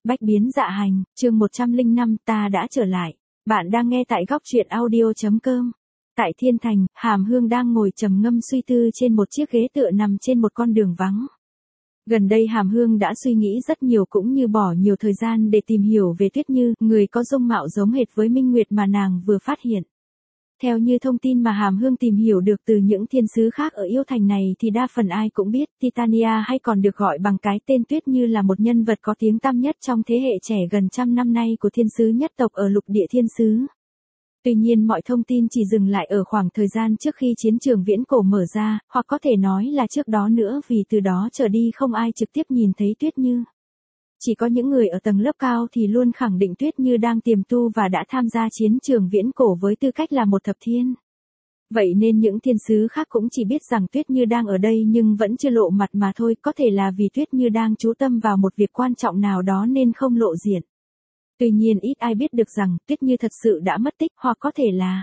Bách biến dạ hành, chương 105, ta đã trở lại. Bạn đang nghe tại góc truyện audio.com. Tại Thiên Thành, Hàm Hương đang ngồi trầm ngâm suy tư trên một chiếc ghế tựa nằm trên một con đường vắng. Gần đây Hàm Hương đã suy nghĩ rất nhiều cũng như bỏ nhiều thời gian để tìm hiểu về Tuyết Như, người có dung mạo giống hệt với Minh Nguyệt mà nàng vừa phát hiện. Theo như thông tin mà Hàm Hương tìm hiểu được từ những thiên sứ khác ở yêu thành này thì đa phần ai cũng biết Titania hay còn được gọi bằng cái tên Tuyết Như là một nhân vật có tiếng tăm nhất trong thế hệ trẻ gần trăm năm nay của thiên sứ nhất tộc ở lục địa thiên sứ. Tuy nhiên mọi thông tin chỉ dừng lại ở khoảng thời gian trước khi chiến trường viễn cổ mở ra, hoặc có thể nói là trước đó nữa vì từ đó trở đi không ai trực tiếp nhìn thấy Tuyết Như. Chỉ có những người ở tầng lớp cao thì luôn khẳng định Tuyết Như đang tiềm tu và đã tham gia chiến trường viễn cổ với tư cách là một thập thiên. Vậy nên những thiên sứ khác cũng chỉ biết rằng Tuyết Như đang ở đây nhưng vẫn chưa lộ mặt mà thôi, có thể là vì Tuyết Như đang chú tâm vào một việc quan trọng nào đó nên không lộ diện. Tuy nhiên ít ai biết được rằng Tuyết Như thật sự đã mất tích hoặc có thể là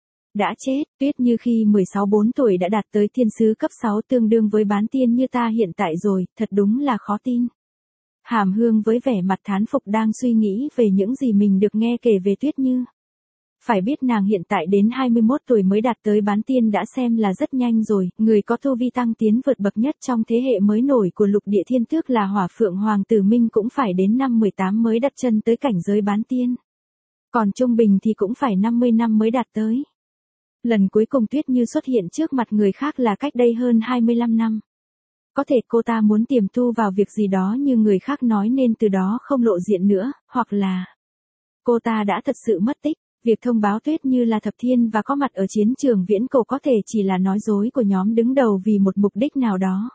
đã chết. Tuyết Như khi 16-4 tuổi đã đạt tới thiên sứ cấp 6 tương đương với bán tiên như ta hiện tại rồi, thật đúng là khó tin. Hàm Hương với vẻ mặt thán phục đang suy nghĩ về những gì mình được nghe kể về Tuyết Như. Phải biết nàng hiện tại đến 21 tuổi mới đạt tới bán tiên đã xem là rất nhanh rồi, người có tu vi tăng tiến vượt bậc nhất trong thế hệ mới nổi của lục địa thiên tước là Hỏa Phượng Hoàng Tử Minh cũng phải đến năm 18 mới đặt chân tới cảnh giới bán tiên. Còn trung bình thì cũng phải 50 năm mới đạt tới. Lần cuối cùng Tuyết Như xuất hiện trước mặt người khác là cách đây hơn 25 năm. Có thể cô ta muốn tiềm tu vào việc gì đó như người khác nói nên từ đó không lộ diện nữa, hoặc là cô ta đã thật sự mất tích. Việc thông báo Tuyết Như là thập thiên và có mặt ở chiến trường viễn cổ có thể chỉ là nói dối của nhóm đứng đầu vì một mục đích nào đó.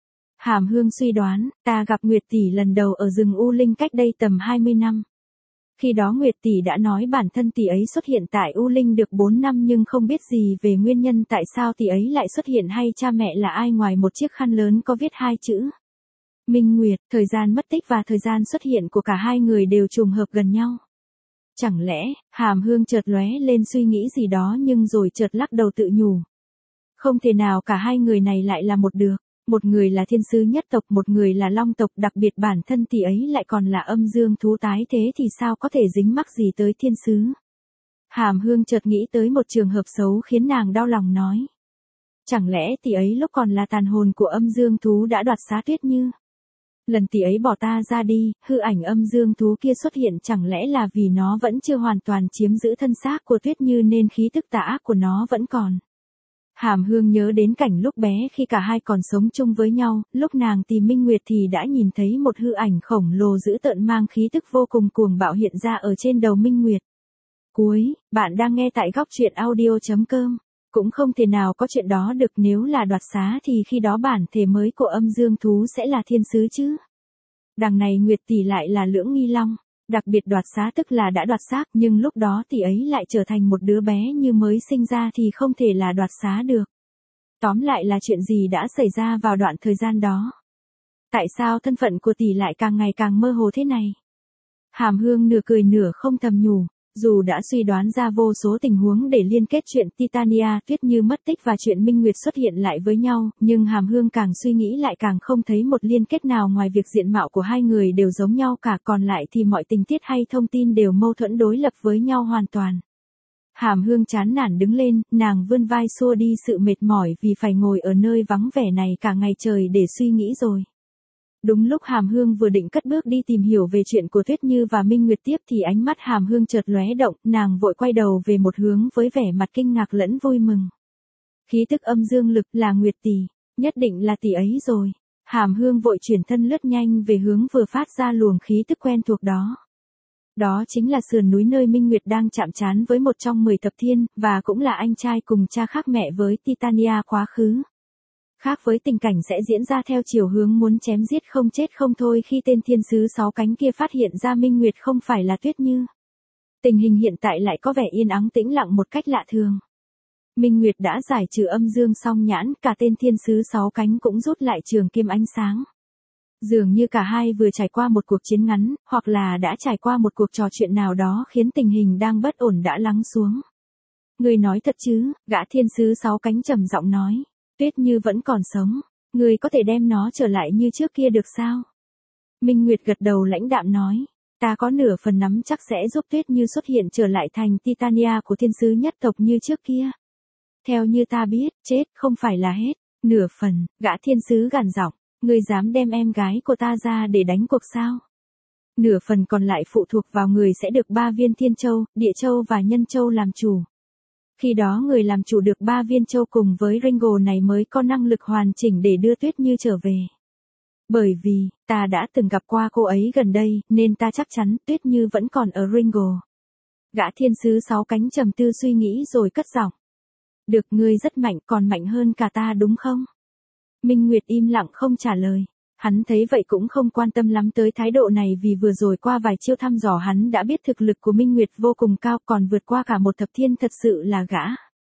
Hàm Hương suy đoán, ta gặp Nguyệt Tỷ lần đầu ở rừng U Linh cách đây tầm 20 năm. Khi đó Nguyệt Tỷ đã nói bản thân tỷ ấy xuất hiện tại U Linh được 4 năm nhưng không biết gì về nguyên nhân tại sao tỷ ấy lại xuất hiện hay cha mẹ là ai ngoài một chiếc khăn lớn có viết hai chữ Minh Nguyệt. Thời gian mất tích và thời gian xuất hiện của cả hai người đều trùng hợp gần nhau. Chẳng lẽ, Hàm Hương chợt lóe lên suy nghĩ gì đó nhưng rồi chợt lắc đầu tự nhủ. Không thể nào cả hai người này lại là một được. Một người là thiên sứ nhất tộc, một người là long tộc, đặc biệt bản thân tỷ ấy lại còn là âm dương thú tái thế thì sao có thể dính mắc gì tới thiên sứ. Hàm Hương chợt nghĩ tới một trường hợp xấu khiến nàng đau lòng nói. Chẳng lẽ tỷ ấy lúc còn là tàn hồn của âm dương thú đã đoạt xá Tuyết Như? Lần tỷ ấy bỏ ta ra đi, hư ảnh âm dương thú kia xuất hiện chẳng lẽ là vì nó vẫn chưa hoàn toàn chiếm giữ thân xác của Tuyết Như nên khí tức tà ác của nó vẫn còn. Hàm Hương nhớ đến cảnh lúc bé khi cả hai còn sống chung với nhau, lúc nàng tìm Minh Nguyệt thì đã nhìn thấy một hư ảnh khổng lồ dữ tợn mang khí tức vô cùng cuồng bạo hiện ra ở trên đầu Minh Nguyệt. Bạn đang nghe tại góc truyện audio.com. Cũng không thể nào có chuyện đó được, nếu là đoạt xá thì khi đó bản thể mới của âm dương thú sẽ là thiên sứ chứ. Đằng này Nguyệt Tỷ lại là Lưỡng Nghi Long, đặc biệt đoạt xá tức là đã đoạt xác nhưng lúc đó tỷ ấy lại trở thành một đứa bé như mới sinh ra thì không thể là đoạt xá được. Tóm lại là chuyện gì đã xảy ra vào đoạn thời gian đó? Tại sao thân phận của tỷ lại càng ngày càng mơ hồ thế này? Hàm Hương nửa cười nửa không thầm nhủ. Dù đã suy đoán ra vô số tình huống để liên kết chuyện Titania, Tuyết Như mất tích và chuyện Minh Nguyệt xuất hiện lại với nhau, nhưng Hàm Hương càng suy nghĩ lại càng không thấy một liên kết nào ngoài việc diện mạo của hai người đều giống nhau cả, còn lại thì mọi tình tiết hay thông tin đều mâu thuẫn đối lập với nhau hoàn toàn. Hàm Hương chán nản đứng lên, nàng vươn vai xua đi sự mệt mỏi vì phải ngồi ở nơi vắng vẻ này cả ngày trời để suy nghĩ rồi. Đúng lúc Hàm Hương vừa định cất bước đi tìm hiểu về chuyện của Tuyết Như và Minh Nguyệt tiếp thì ánh mắt Hàm Hương chợt lóe động, nàng vội quay đầu về một hướng với vẻ mặt kinh ngạc lẫn vui mừng. Khí tức âm dương lực là Nguyệt Tỷ, nhất định là tỷ ấy rồi. Hàm Hương vội chuyển thân lướt nhanh về hướng vừa phát ra luồng khí tức quen thuộc đó. Đó chính là sườn núi nơi Minh Nguyệt đang chạm trán với một trong 10 thập thiên, và cũng là anh trai cùng cha khác mẹ với Titania quá khứ. Khác với tình cảnh sẽ diễn ra theo chiều hướng muốn chém giết không chết không thôi khi tên thiên sứ 6 cánh kia phát hiện ra Minh Nguyệt không phải là Tuyết Như. Tình hình hiện tại lại có vẻ yên ắng tĩnh lặng một cách lạ thường. Minh Nguyệt đã giải trừ âm dương song nhãn, cả tên thiên sứ 6 cánh cũng rút lại trường kiếm ánh sáng. Dường như cả hai vừa trải qua một cuộc chiến ngắn, hoặc là đã trải qua một cuộc trò chuyện nào đó khiến tình hình đang bất ổn đã lắng xuống. Người nói thật chứ? Gã thiên sứ 6 cánh trầm giọng nói. Tuyết Như vẫn còn sống, người có thể đem nó trở lại như trước kia được sao? Minh Nguyệt gật đầu lãnh đạm nói, Ta có nửa phần nắm chắc sẽ giúp Tuyết Như xuất hiện trở lại thành Titania của thiên sứ nhất tộc như trước kia. Theo như ta biết, chết không phải là hết. Nửa phần, gã thiên sứ gằn giọng, ngươi dám đem em gái của ta ra để đánh cuộc sao? Nửa phần còn lại phụ thuộc vào người sẽ được 3 viên thiên châu, địa châu và nhân châu làm chủ. Khi đó người làm chủ được 3 viên châu cùng với Ringo này mới có năng lực hoàn chỉnh để đưa Tuyết Như trở về. Bởi vì, ta đã từng gặp qua cô ấy gần đây, nên ta chắc chắn Tuyết Như vẫn còn ở Ringo. Gã thiên sứ 6 cánh trầm tư suy nghĩ rồi cất giọng. Được, ngươi rất mạnh, còn mạnh hơn cả ta đúng không? Minh Nguyệt im lặng không trả lời. Hắn thấy vậy cũng không quan tâm lắm tới thái độ này vì vừa rồi qua vài chiêu thăm dò hắn đã biết thực lực của Minh Nguyệt vô cùng cao còn vượt qua cả một thập thiên thật sự là gã.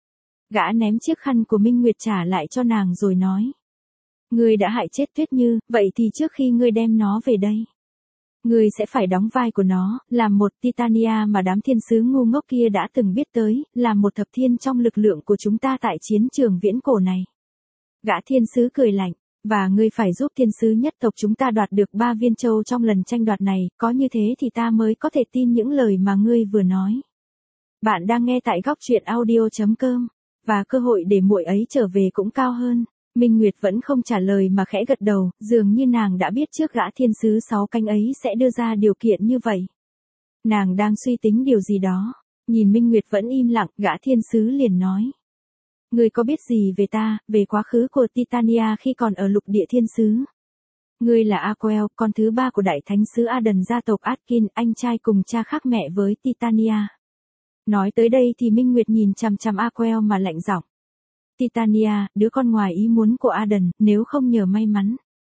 Gã ném chiếc khăn của Minh Nguyệt trả lại cho nàng rồi nói. Ngươi đã hại chết Tuyết Như, vậy thì trước khi ngươi đem nó về đây, ngươi sẽ phải đóng vai của nó, làm một Titania mà đám thiên sứ ngu ngốc kia đã từng biết tới, làm một thập thiên trong lực lượng của chúng ta tại chiến trường viễn cổ này. Gã thiên sứ cười lạnh, và ngươi phải giúp thiên sứ nhất tộc chúng ta đoạt được 3 viên châu trong lần tranh đoạt này, có như thế thì ta mới có thể tin những lời mà ngươi vừa nói. Bạn đang nghe tại góc truyện audio.com, và cơ hội để muội ấy trở về cũng cao hơn. Minh Nguyệt vẫn không trả lời mà khẽ gật đầu, dường như nàng đã biết trước gã thiên sứ 6 cánh ấy sẽ đưa ra điều kiện như vậy. Nàng đang suy tính điều gì đó, nhìn Minh Nguyệt vẫn im lặng, gã thiên sứ liền nói. Ngươi có biết gì về ta, về quá khứ của Titania khi còn ở lục địa thiên sứ? Ngươi là Aquel, con thứ 3 của đại thánh sứ Aden gia tộc Atkin, anh trai cùng cha khác mẹ với Titania. Nói tới đây thì Minh Nguyệt nhìn chằm chằm Aquel mà lạnh giọng. Titania, đứa con ngoài ý muốn của Aden, nếu không nhờ may mắn.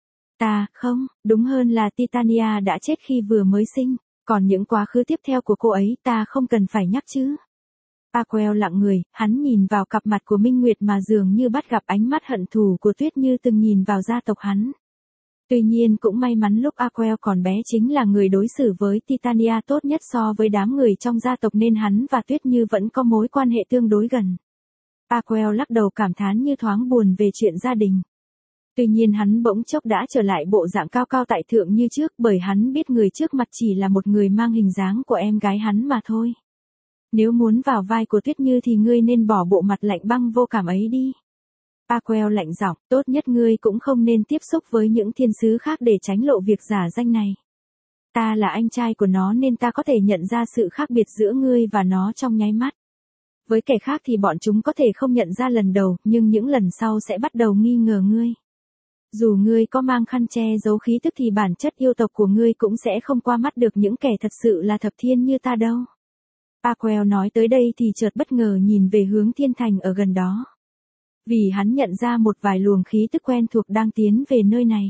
Ta, không, đúng hơn là Titania đã chết khi vừa mới sinh, còn những quá khứ tiếp theo của cô ấy ta không cần phải nhắc chứ. Aquel lặng người, hắn nhìn vào cặp mặt của Minh Nguyệt mà dường như bắt gặp ánh mắt hận thù của Tuyết Như từng nhìn vào gia tộc hắn. Tuy nhiên cũng may mắn lúc Aquel còn bé chính là người đối xử với Titania tốt nhất so với đám người trong gia tộc nên hắn và Tuyết Như vẫn có mối quan hệ tương đối gần. Aquel lắc đầu cảm thán như thoáng buồn về chuyện gia đình. Tuy nhiên hắn bỗng chốc đã trở lại bộ dạng cao cao tại thượng như trước bởi hắn biết người trước mặt chỉ là một người mang hình dáng của em gái hắn mà thôi. Nếu muốn vào vai của Tuyết Như thì ngươi nên bỏ bộ mặt lạnh băng vô cảm ấy đi. Aquel lạnh giọng, tốt nhất ngươi cũng không nên tiếp xúc với những thiên sứ khác để tránh lộ việc giả danh này. Ta là anh trai của nó nên ta có thể nhận ra sự khác biệt giữa ngươi và nó trong nháy mắt. Với kẻ khác thì bọn chúng có thể không nhận ra lần đầu, nhưng những lần sau sẽ bắt đầu nghi ngờ ngươi. Dù ngươi có mang khăn che giấu khí tức thì bản chất yêu tộc của ngươi cũng sẽ không qua mắt được những kẻ thật sự là thập thiên như ta đâu. Aquel nói tới đây thì chợt bất ngờ nhìn về hướng thiên thành ở gần đó. Vì hắn nhận ra một vài luồng khí tức quen thuộc đang tiến về nơi này.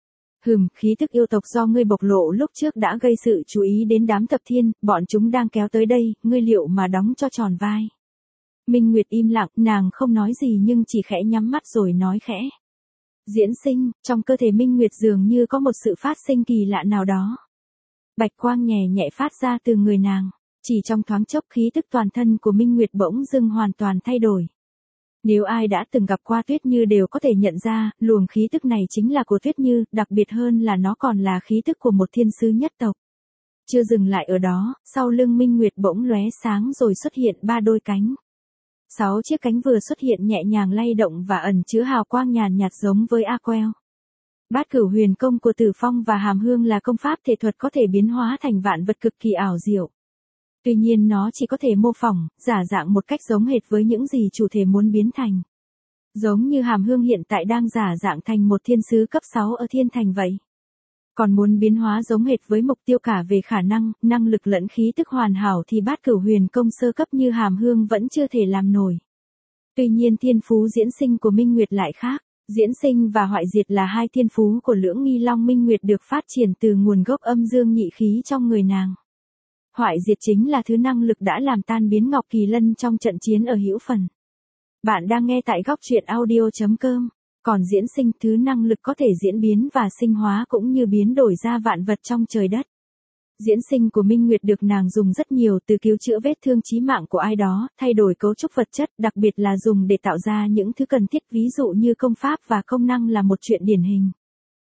Khí tức yêu tộc do ngươi bộc lộ lúc trước đã gây sự chú ý đến đám thập thiên, bọn chúng đang kéo tới đây, ngươi liệu mà đóng cho tròn vai. Minh Nguyệt im lặng, nàng không nói gì nhưng chỉ khẽ nhắm mắt rồi nói khẽ. Diễn sinh, trong cơ thể Minh Nguyệt dường như có một sự phát sinh kỳ lạ nào đó. Bạch quang nhẹ nhẹ phát ra từ người nàng, chỉ trong thoáng chốc khí tức toàn thân của Minh Nguyệt bỗng dưng hoàn toàn thay đổi. Nếu ai đã từng gặp qua Tuyết Như đều có thể nhận ra, luồng khí tức này chính là của Tuyết Như, đặc biệt hơn là nó còn là khí tức của một thiên sứ nhất tộc. Chưa dừng lại ở đó, sau lưng Minh Nguyệt bỗng lóe sáng rồi xuất hiện 3 đôi cánh. 6 chiếc cánh vừa xuất hiện nhẹ nhàng lay động và ẩn chứa hào quang nhàn nhạt giống với Aquel. Bát Cửu Huyền Công của Tử Phong và Hàm Hương là công pháp thể thuật có thể biến hóa thành vạn vật cực kỳ ảo diệu. Tuy nhiên nó chỉ có thể mô phỏng, giả dạng một cách giống hệt với những gì chủ thể muốn biến thành. Giống như Hàm Hương hiện tại đang giả dạng thành một thiên sứ cấp 6 ở thiên thành vậy. Còn muốn biến hóa giống hệt với mục tiêu cả về khả năng, năng lực lẫn khí tức hoàn hảo thì Bát Cửu Huyền Công sơ cấp như Hàm Hương vẫn chưa thể làm nổi. Tuy nhiên thiên phú diễn sinh của Minh Nguyệt lại khác. Diễn sinh và hoại diệt là hai thiên phú của Lưỡng Nghi Long. Minh Nguyệt được phát triển từ nguồn gốc âm dương nhị khí trong người nàng. Hoại diệt chính là thứ năng lực đã làm tan biến Ngọc Kỳ Lân trong trận chiến ở Hữu Phần. Bạn đang nghe tại góc truyện audio.com. Còn diễn sinh, thứ năng lực có thể diễn biến và sinh hóa cũng như biến đổi ra vạn vật trong trời đất. Diễn sinh của Minh Nguyệt được nàng dùng rất nhiều, từ cứu chữa vết thương chí mạng của ai đó, thay đổi cấu trúc vật chất, đặc biệt là dùng để tạo ra những thứ cần thiết, ví dụ như công pháp và công năng là một chuyện điển hình.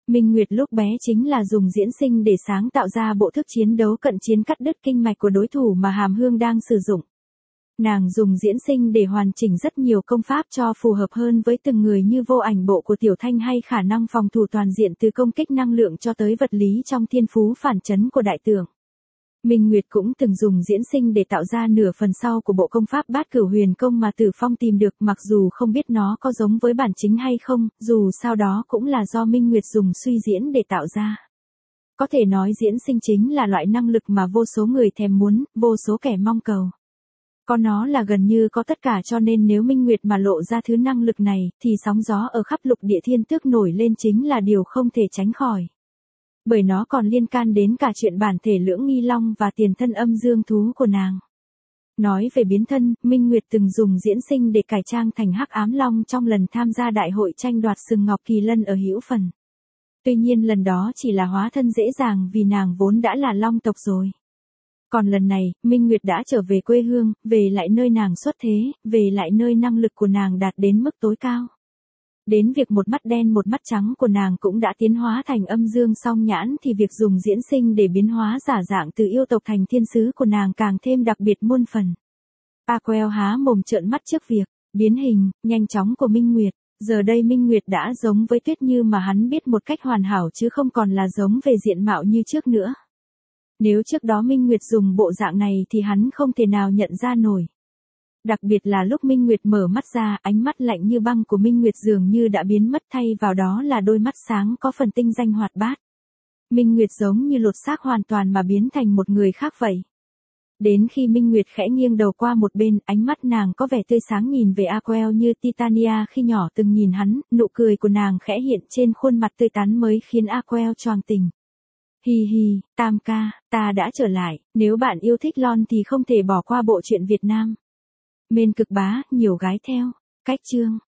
Minh Nguyệt lúc bé chính là dùng diễn sinh để sáng tạo ra bộ thức chiến đấu cận chiến cắt đứt kinh mạch của đối thủ mà Hàm Hương đang sử dụng. Nàng dùng diễn sinh để hoàn chỉnh rất nhiều công pháp cho phù hợp hơn với từng người như vô ảnh bộ của Tiểu Thanh hay khả năng phòng thủ toàn diện từ công kích năng lượng cho tới vật lý trong thiên phú phản chấn của đại tưởng. Minh Nguyệt cũng từng dùng diễn sinh để tạo ra nửa phần sau của bộ công pháp Bát Cửu Huyền Công mà Tử Phong tìm được, mặc dù không biết nó có giống với bản chính hay không, dù sao đó cũng là do Minh Nguyệt dùng suy diễn để tạo ra. Có thể nói diễn sinh chính là loại năng lực mà vô số người thèm muốn, vô số kẻ mong cầu. Có nó là gần như có tất cả, cho nên nếu Minh Nguyệt mà lộ ra thứ năng lực này, thì sóng gió ở khắp lục địa thiên tước nổi lên chính là điều không thể tránh khỏi. Bởi nó còn liên can đến cả chuyện bản thể Lưỡng Nghi Long và tiền thân âm dương thú của nàng. Nói về biến thân, Minh Nguyệt từng dùng diễn sinh để cải trang thành Hắc Ám Long trong lần tham gia đại hội tranh đoạt sừng Ngọc Kỳ Lân ở Hữu Phần. Tuy nhiên lần đó chỉ là hóa thân dễ dàng vì nàng vốn đã là Long tộc rồi. Còn lần này, Minh Nguyệt đã trở về quê hương, về lại nơi nàng xuất thế, về lại nơi năng lực của nàng đạt đến mức tối cao. Đến việc một mắt đen một mắt trắng của nàng cũng đã tiến hóa thành âm dương song nhãn, thì việc dùng diễn sinh để biến hóa giả dạng từ yêu tộc thành thiên sứ của nàng càng thêm đặc biệt muôn phần. Aquel há mồm trợn mắt trước việc biến hình nhanh chóng của Minh Nguyệt. Giờ đây Minh Nguyệt đã giống với Tuyết Như mà hắn biết một cách hoàn hảo, chứ không còn là giống về diện mạo như trước nữa. Nếu trước đó Minh Nguyệt dùng bộ dạng này thì hắn không thể nào nhận ra nổi. Đặc biệt là lúc Minh Nguyệt mở mắt ra, ánh mắt lạnh như băng của Minh Nguyệt dường như đã biến mất, thay vào đó là đôi mắt sáng có phần tinh danh hoạt bát. Minh Nguyệt giống như lột xác hoàn toàn mà biến thành một người khác vậy. Đến khi Minh Nguyệt khẽ nghiêng đầu qua một bên, ánh mắt nàng có vẻ tươi sáng nhìn về Aquel như Titania khi nhỏ từng nhìn hắn, nụ cười của nàng khẽ hiện trên khuôn mặt tươi tắn mới khiến Aquel choàng tỉnh. Hi hi, Tam ca, ta đã trở lại, nếu bạn yêu thích Lon thì không thể bỏ qua bộ truyện Việt Nam. Mên Cực Bá, nhiều gái theo. Cách chương.